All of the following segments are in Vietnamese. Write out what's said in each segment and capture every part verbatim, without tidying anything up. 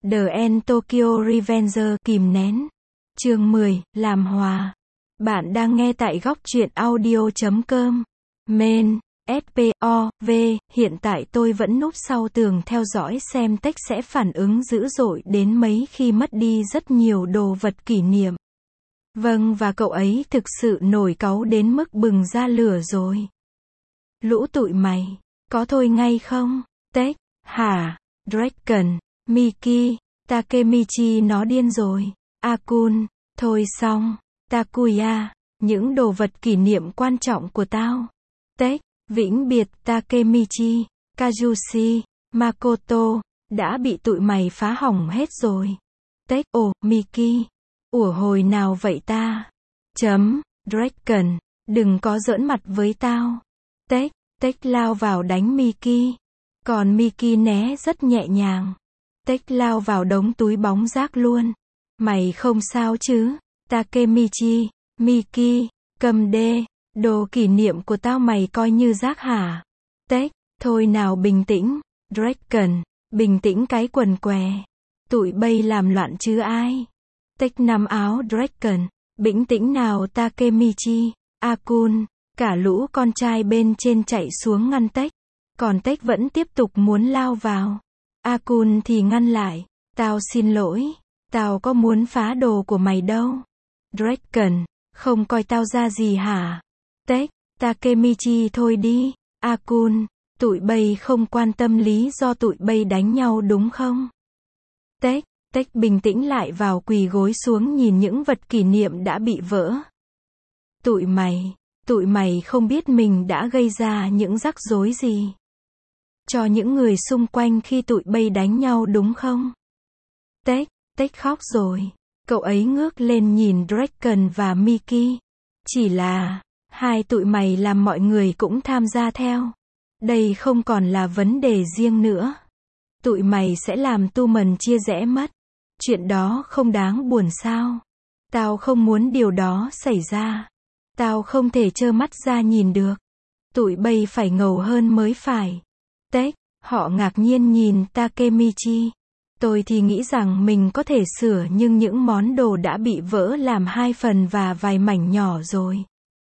The End Tokyo Revenger kìm nén. Chương mười, làm hòa. Bạn đang nghe tại góc truyện audio chấm com. Main, ét pê o vê, hiện tại tôi vẫn núp sau tường theo dõi xem Tech sẽ phản ứng dữ dội đến mấy khi mất đi rất nhiều đồ vật kỷ niệm. Vâng, và cậu ấy thực sự nổi cáu đến mức bừng ra lửa rồi. Lũ tụi mày, có thôi ngay không? Tech, hả? Draken, Miki, Takemichi nó điên rồi. Akun, thôi xong. Takuya, những đồ vật kỷ niệm quan trọng của tao. Tech, vĩnh biệt Takemichi, Kazushi, Makoto, đã bị tụi mày phá hỏng hết rồi. Tech, ồ, Miki, ủa hồi nào vậy ta? Chấm, Draken, đừng có giỡn mặt với tao. Tech, Tech lao vào đánh Miki. Còn Miki né rất nhẹ nhàng. Tech lao vào đống túi bóng rác luôn. Mày không sao chứ? Takemichi, Miki, cầm đê, đồ kỷ niệm của tao mày coi như rác hả? Tech, thôi nào bình tĩnh. Draken, bình tĩnh cái quần què. Tụi bay làm loạn chứ ai? Tech nắm áo Draken, bình tĩnh nào Takemichi, Akun, cả lũ con trai bên trên chạy xuống ngăn Tech. Còn Tech vẫn tiếp tục muốn lao vào. Akun thì ngăn lại. Tao xin lỗi. Tao có muốn phá đồ của mày đâu. Draken, không coi tao ra gì hả? Tech, Takemichi thôi đi. Akun, tụi bay không quan tâm lý do tụi bay đánh nhau đúng không? Tech, Tech bình tĩnh lại vào quỳ gối xuống nhìn những vật kỷ niệm đã bị vỡ. Tụi mày, tụi mày không biết mình đã gây ra những rắc rối gì cho những người xung quanh khi tụi bay đánh nhau đúng không? Tech, Tech khóc rồi. Cậu ấy ngước lên nhìn Draken và Miki. Chỉ là, hai tụi mày làm mọi người cũng tham gia theo. Đây không còn là vấn đề riêng nữa. Tụi mày sẽ làm tu mần chia rẽ mất. Chuyện đó không đáng buồn sao? Tao không muốn điều đó xảy ra. Tao không thể trơ mắt ra nhìn được. Tụi bay phải ngầu hơn mới phải. Tech, họ ngạc nhiên nhìn Takemichi. Tôi thì nghĩ rằng mình có thể sửa nhưng những món đồ đã bị vỡ làm hai phần và vài mảnh nhỏ rồi.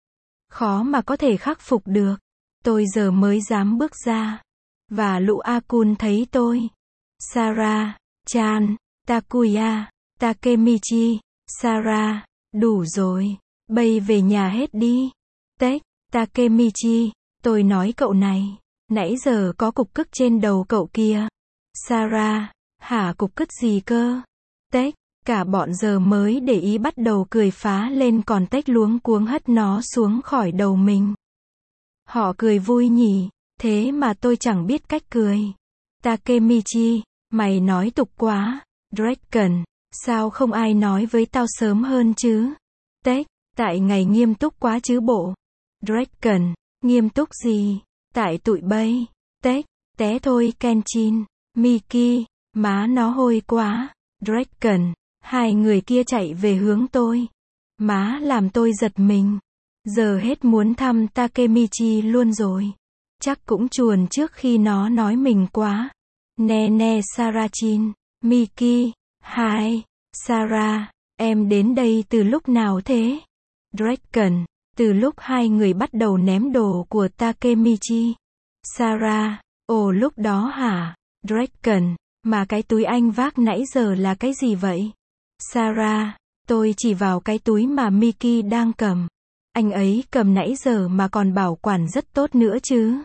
Khó mà có thể khắc phục được. Tôi giờ mới dám bước ra. Và lũ Akun thấy tôi. Sarah, Chan, Takuya, Takemichi, Sarah, đủ rồi. Bay về nhà hết đi. Tech, Takemichi, tôi nói cậu này. Nãy giờ có cục cứt trên đầu cậu kia. Sarah, hả cục cứt gì cơ? Tech, cả bọn giờ mới để ý bắt đầu cười phá lên còn Tech luống cuống hất nó xuống khỏi đầu mình. Họ cười vui nhỉ, thế mà tôi chẳng biết cách cười. Takemichi, mày nói tục quá. Draken, sao không ai nói với tao sớm hơn chứ? Tech, tại ngày nghiêm túc quá chứ bộ. Draken, nghiêm túc gì? Tại tụi bay. Tech, té thôi Kenshin. Miki, má nó hôi quá. Draken, hai người kia chạy về hướng tôi. Má làm tôi giật mình. Giờ hết muốn thăm Takemichi luôn rồi. Chắc cũng chuồn trước khi nó nói mình quá. Nè nè Sarachin. Miki, hai. Sarah, em đến đây từ lúc nào thế? Draken, từ lúc hai người bắt đầu ném đồ của Takemichi. Sarah, ồ lúc đó hả? Draken, mà cái túi anh vác nãy giờ là cái gì vậy? Sarah, tôi chỉ vào cái túi mà Miki đang cầm. Anh ấy cầm nãy giờ mà còn bảo quản rất tốt nữa chứ.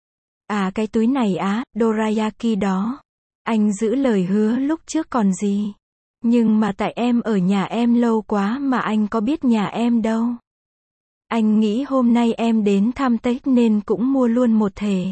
À cái túi này á, dorayaki đó. Anh giữ lời hứa lúc trước còn gì. Nhưng mà tại em ở nhà em lâu quá mà anh có biết nhà em đâu. Anh nghĩ hôm nay em đến thăm Tech nên cũng mua luôn một thể.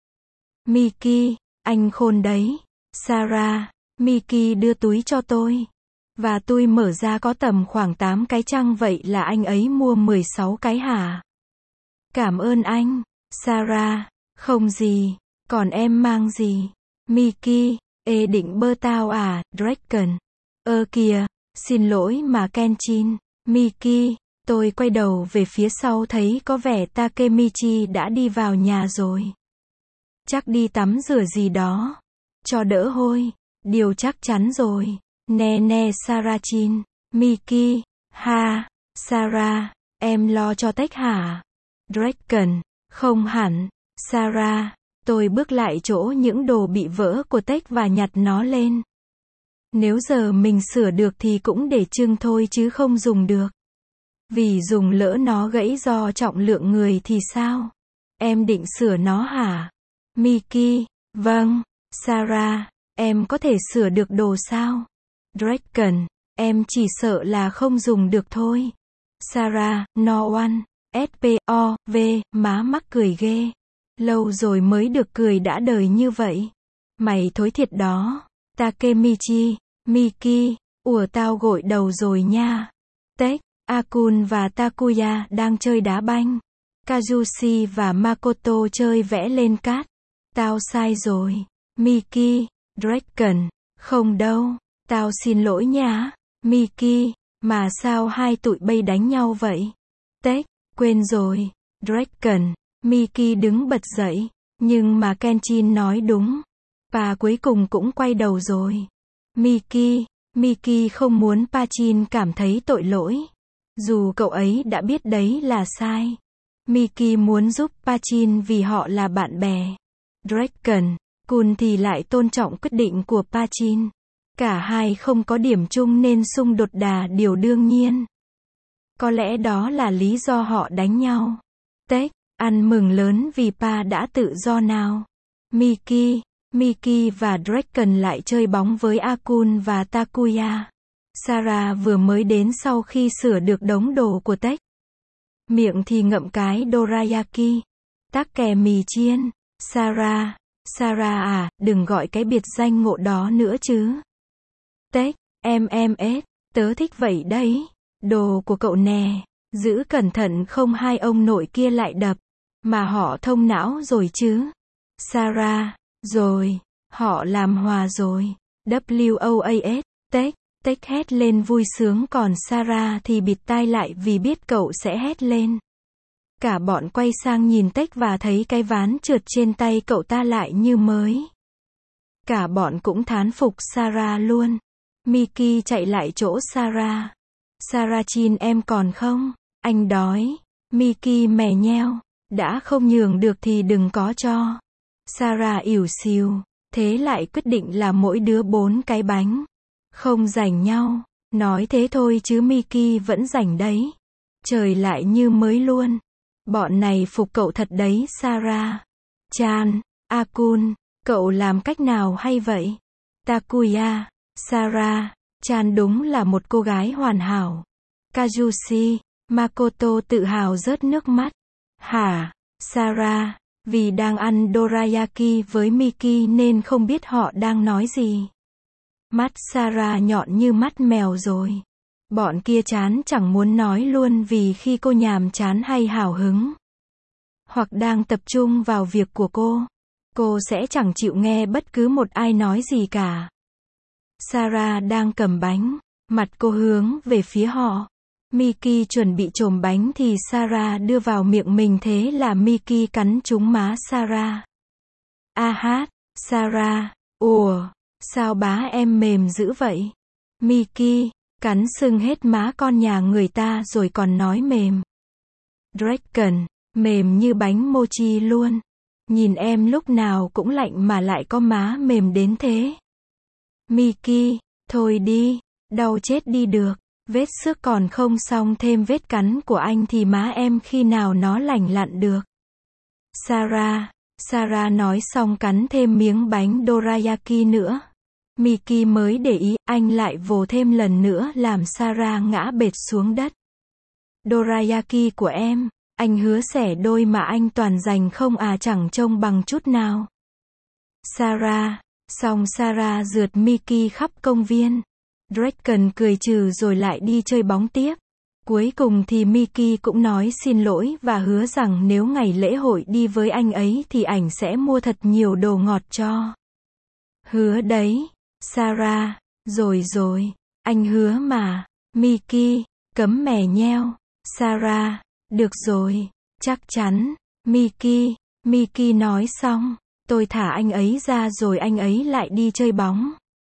Miki, anh khôn đấy. Sarah, Miki đưa túi cho tôi. Và tôi mở ra có tầm khoảng tám cái chăng vậy là anh ấy mua mười sáu cái hả? Cảm ơn anh. Sarah, không gì. Còn em mang gì? Miki, ê định bơ tao à? Draken, ơ kìa, xin lỗi mà Kenshin. Miki, tôi quay đầu về phía sau thấy có vẻ Takemichi đã đi vào nhà rồi. Chắc đi tắm rửa gì đó. Cho đỡ hôi. Điều chắc chắn rồi. Nè nè Sarachin. Mickey. Ha. Sarah. Em lo cho Tech hả? Draken. Không hẳn. Sarah. Tôi bước lại chỗ những đồ bị vỡ của Tech và nhặt nó lên. Nếu giờ mình sửa được thì cũng để trưng thôi chứ không dùng được. Vì dùng lỡ nó gãy do trọng lượng người thì sao? Em định sửa nó hả? Mickey. Vâng. Sarah. Em có thể sửa được đồ sao? Draken. Em chỉ sợ là không dùng được thôi. Sarah. No one. S P O V. Má mắc cười ghê. Lâu rồi mới được cười đã đời như vậy. Mày thối thiệt đó. Takemichi. Mickey. Ủa tao gội đầu rồi nha. Tech. Akun và Takuya đang chơi đá banh. Kazushi và Makoto chơi vẽ lên cát. Tao sai rồi. Mickey. Draken. Không đâu. Tao xin lỗi nha. Mickey. Mà sao hai tụi bay đánh nhau vậy? Tech. Quên rồi. Draken. Mickey đứng bật dậy. Nhưng mà Kenshin nói đúng. Và cuối cùng cũng quay đầu rồi. Mickey. Mickey không muốn Pachin cảm thấy tội lỗi. Dù cậu ấy đã biết đấy là sai. Mickey muốn giúp Pachin vì họ là bạn bè. Draken. Kun thì lại tôn trọng quyết định của Pachin. Cả hai không có điểm chung nên xung đột đà điều đương nhiên. Có lẽ đó là lý do họ đánh nhau. Tech. Ăn mừng lớn vì Pa đã tự do nào. Mickey. Mickey và Draken lại chơi bóng với Akun và Takuya. Sarah vừa mới đến sau khi sửa được đống đồ của Tech. Miệng thì ngậm cái dorayaki. Tắc kè mì chiên. Sarah. Sarah à, đừng gọi cái biệt danh ngộ đó nữa chứ. Tech. Em em ết. Tớ thích vậy đấy. Đồ của cậu nè. Giữ cẩn thận không hai ông nội kia lại đập. Mà họ thông não rồi chứ. Sarah. Rồi. Họ làm hòa rồi. W O A S. Tech. Tech hét lên vui sướng còn Sarah thì bịt tai lại vì biết cậu sẽ hét lên. Cả bọn quay sang nhìn Tech và thấy cái ván trượt trên tay cậu ta lại như mới. Cả bọn cũng thán phục Sarah luôn. Mickey chạy lại chỗ Sarah. Sarachin em còn không? Anh đói. Mickey mè nheo. Đã không nhường được thì đừng có cho. Sarah ỉu xìu. Thế lại quyết định là mỗi đứa bốn cái bánh. Không giành nhau. Nói thế thôi chứ Mickey vẫn giành đấy. Trời lại như mới luôn. Bọn này phục cậu thật đấy Sarah. Chan. Akun. Cậu làm cách nào hay vậy? Takuya. Sarah. Chan đúng là một cô gái hoàn hảo. Kazushi. Makoto tự hào rớt nước mắt. Hả? Sarah. Vì đang ăn dorayaki với Mickey nên không biết họ đang nói gì. Mắt Sarah nhọn như mắt mèo rồi. Bọn kia chán chẳng muốn nói luôn vì khi cô nhàm chán hay hào hứng, hoặc đang tập trung vào việc của cô, cô sẽ chẳng chịu nghe bất cứ một ai nói gì cả. Sarah đang cầm bánh, mặt cô hướng về phía họ. Mickey chuẩn bị chồm bánh thì Sarah đưa vào miệng mình thế là Mickey cắn trúng má Sarah. A hát, Sarah, ủa, sao bá em mềm dữ vậy? Mickey, cắn sưng hết má con nhà người ta rồi còn nói mềm. Draken, mềm như bánh mochi luôn. Nhìn em lúc nào cũng lạnh mà lại có má mềm đến thế. Mickey, thôi đi, đau chết đi được. Vết xước còn không xong thêm vết cắn của anh thì má em khi nào nó lành lặn được. Sarah, Sarah nói xong cắn thêm miếng bánh dorayaki nữa. Mickey mới để ý, anh lại vồ thêm lần nữa làm Sarah ngã bệt xuống đất. Dorayaki của em, anh hứa xẻ đôi mà anh toàn dành không à chẳng trông bằng chút nào. Sarah, xong Sarah rượt Mickey khắp công viên. Draken cười trừ rồi lại đi chơi bóng tiếp. Cuối cùng thì Mickey cũng nói xin lỗi và hứa rằng nếu ngày lễ hội đi với anh ấy thì ảnh sẽ mua thật nhiều đồ ngọt cho. Hứa đấy. Sarah, rồi rồi, anh hứa mà. Mickey, cấm mè nheo. Sarah, được rồi, chắc chắn. Mickey, Mickey nói xong, tôi thả anh ấy ra rồi anh ấy lại đi chơi bóng.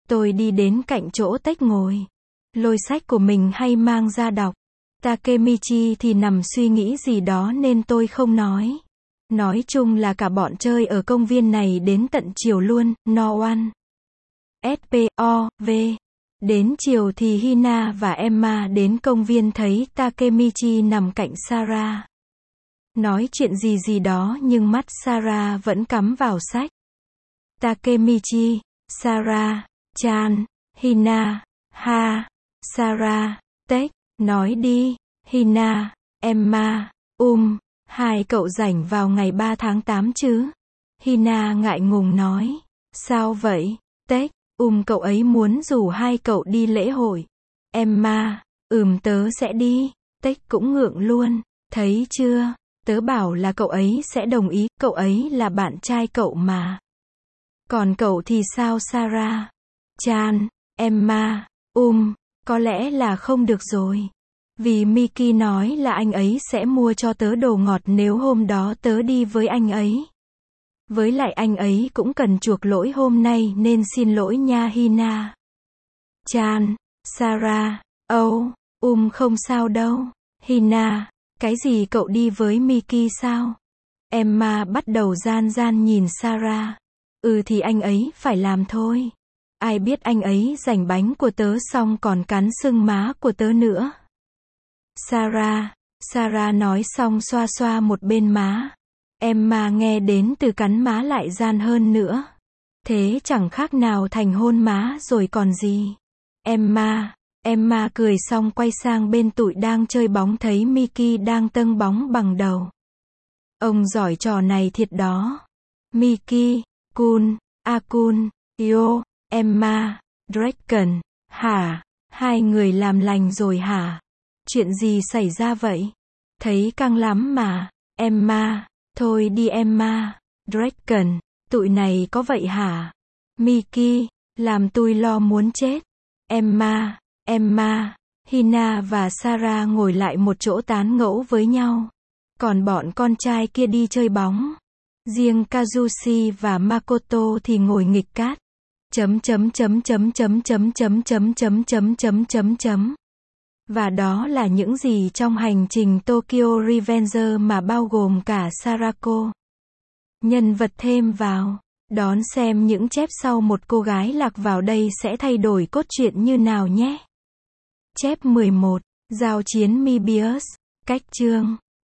Tôi đi đến cạnh chỗ Tech ngồi. Lôi sách của mình hay mang ra đọc. Takemichi thì nằm suy nghĩ gì đó nên tôi không nói. Nói chung là cả bọn chơi ở công viên này đến tận chiều luôn, no one. ét pê o vê. Đến chiều thì Hina và Emma đến công viên thấy Takemichi nằm cạnh Sarah. Nói chuyện gì gì đó nhưng mắt Sarah vẫn cắm vào sách. Takemichi, Sarah, Chan, Hina, Ha, Sarah, Tech, nói đi, Hina, Emma, Um, hai cậu rảnh vào ngày ba tháng tám chứ? Hina ngại ngùng nói. Sao vậy, Tech? Um cậu ấy muốn rủ hai cậu đi lễ hội. Emma, ừm tớ sẽ đi. Tech cũng ngượng luôn. Thấy chưa? Tớ bảo là cậu ấy sẽ đồng ý, cậu ấy là bạn trai cậu mà. Còn cậu thì sao Sarah? Chan, Emma, Um, có lẽ là không được rồi. Vì Miki nói là anh ấy sẽ mua cho tớ đồ ngọt nếu hôm đó tớ đi với anh ấy. Với lại anh ấy cũng cần chuộc lỗi hôm nay nên xin lỗi nha Hina. Chan, Sarah, oh, Um không sao đâu. Hina, cái gì cậu đi với Miki sao? Emma bắt đầu gian gian nhìn Sarah. Ừ thì anh ấy phải làm thôi. Ai biết anh ấy giành bánh của tớ xong còn cắn sưng má của tớ nữa. Sarah, Sarah nói xong xoa xoa một bên má. Emma nghe đến từ cắn má lại gian hơn nữa. Thế chẳng khác nào thành hôn má rồi còn gì. Emma, Emma cười xong quay sang bên tụi đang chơi bóng thấy Miki đang tâng bóng bằng đầu. Ông giỏi trò này thiệt đó. Miki, Kun, Akun, Yo, Emma, Draken, hả? Hai người làm lành rồi hả? Chuyện gì xảy ra vậy? Thấy căng lắm mà. Emma, thôi đi Emma. Draken, tụi này có vậy hả? Miki, làm tôi lo muốn chết. Emma, Emma, Hina và Sarah ngồi lại một chỗ tán gẫu với nhau. Còn bọn con trai kia đi chơi bóng. Riêng Kazushi và Makoto thì ngồi nghịch cát. Chấm chấm chấm chấm chấm chấm chấm chấm chấm chấm chấm chấm chấm. Và đó là những gì trong hành trình Tokyo Revenger mà bao gồm cả Sarako. Nhân vật thêm vào. Đón xem những chép sau một cô gái lạc vào đây sẽ thay đổi cốt truyện như nào nhé. Chép mười một. Giao chiến Mebius. Cách chương